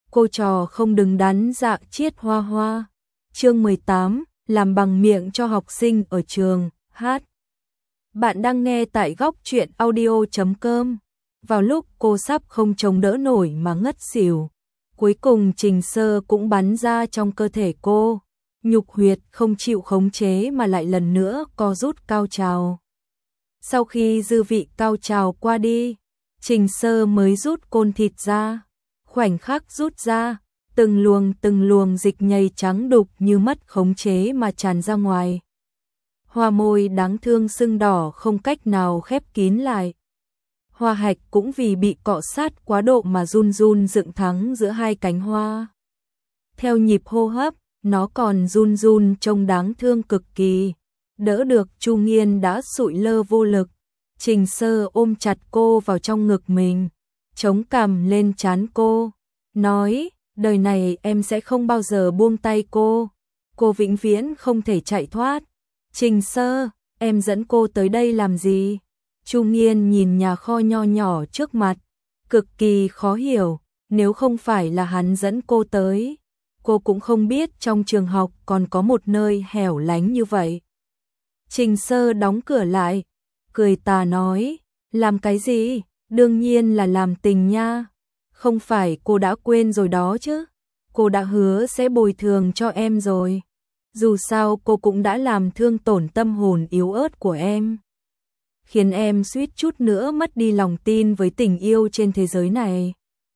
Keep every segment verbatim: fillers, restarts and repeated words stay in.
cô trò không đứng đắn dạng Triết Hoa Hoa. Chương mười tám, làm bằng miệng cho học sinh ở trường, hát. Bạn đang nghe tại góc truyện audio chấm com. Vào lúc cô sắp không chống đỡ nổi mà ngất xỉu, cuối cùng Trình Sơ cũng bắn ra trong cơ thể cô. Nhục huyệt không chịu khống chế mà lại lần nữa co rút cao trào. Sau khi dư vị cao trào qua đi, Trình Sơ mới rút côn thịt ra. Khoảnh khắc rút ra, từng luồng từng luồng dịch nhầy trắng đục như mất khống chế mà tràn ra ngoài. Hoa môi đáng thương sưng đỏ không cách nào khép kín lại. Hoa hạch cũng vì bị cọ sát quá độ mà run run dựng thẳng giữa hai cánh hoa. Theo nhịp hô hấp, nó còn run run trông đáng thương cực kỳ. Đỡ được Chu Nghiên đã sụi lơ vô lực. Trình Sơ ôm chặt cô vào trong ngực mình, chống cằm lên trán cô, nói, đời này em sẽ không bao giờ buông tay cô. Cô vĩnh viễn không thể chạy thoát. Trình Sơ, em dẫn cô tới đây làm gì? Chu Nghiên nhìn nhà kho nho nhỏ trước mặt, cực kỳ khó hiểu, nếu không phải là hắn dẫn cô tới, cô cũng không biết trong trường học còn có một nơi hẻo lánh như vậy. Trình Sơ đóng cửa lại, cười tà nói, làm cái gì? Đương nhiên là làm tình nha. Không phải cô đã quên rồi đó chứ? Cô đã hứa sẽ bồi thường cho em rồi. Dù sao cô cũng đã làm thương tổn tâm hồn yếu ớt của em, khiến em suýt chút nữa mất đi lòng tin với tình yêu trên thế giới này.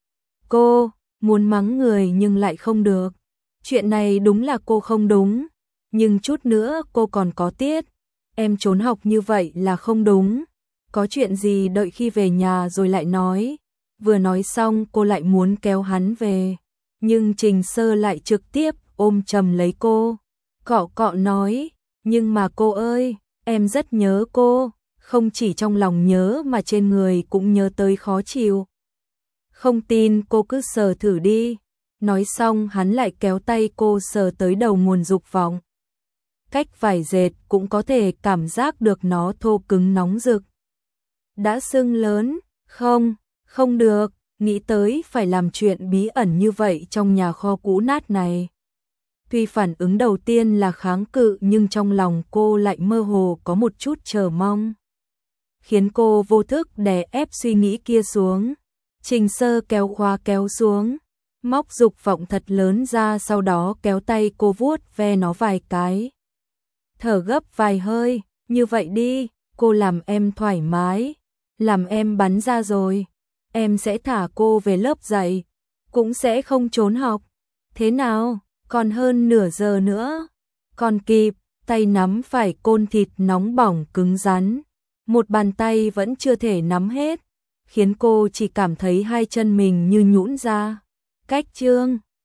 Cô muốn mắng người nhưng lại không được. Chuyện này đúng là cô không đúng, nhưng chút nữa cô còn có tiết. Em trốn học như vậy là không đúng. Có chuyện gì đợi khi về nhà rồi lại nói. Vừa nói xong cô lại muốn kéo hắn về, nhưng Trình Sơ lại trực tiếp ôm chầm lấy cô, cọ cọ nói, nhưng mà cô ơi, em rất nhớ cô, không chỉ trong lòng nhớ mà trên người cũng nhớ tới khó chịu. Không tin cô cứ sờ thử đi. Nói xong hắn lại kéo tay cô sờ tới đầu nguồn dục vọng. Cách vải dệt cũng có thể cảm giác được nó thô cứng nóng rực. Đã sưng lớn, không, không được, nghĩ tới phải làm chuyện bí ẩn như vậy trong nhà kho cũ nát này. Tuy phản ứng đầu tiên là kháng cự nhưng trong lòng cô lại mơ hồ có một chút chờ mong, khiến cô vô thức đè ép suy nghĩ kia xuống. Trình Sơ kéo khóa kéo xuống, móc dục vọng thật lớn ra, sau đó kéo tay cô vuốt ve nó vài cái. Thở gấp vài hơi, như vậy đi, cô làm em thoải mái, làm em bắn ra rồi, em sẽ thả cô về lớp dạy, cũng sẽ không trốn học. Thế nào, còn hơn nửa giờ nữa, còn kịp. Tay nắm phải côn thịt nóng bỏng cứng rắn, một bàn tay vẫn chưa thể nắm hết, khiến cô chỉ cảm thấy hai chân mình như nhũn ra. Cách chương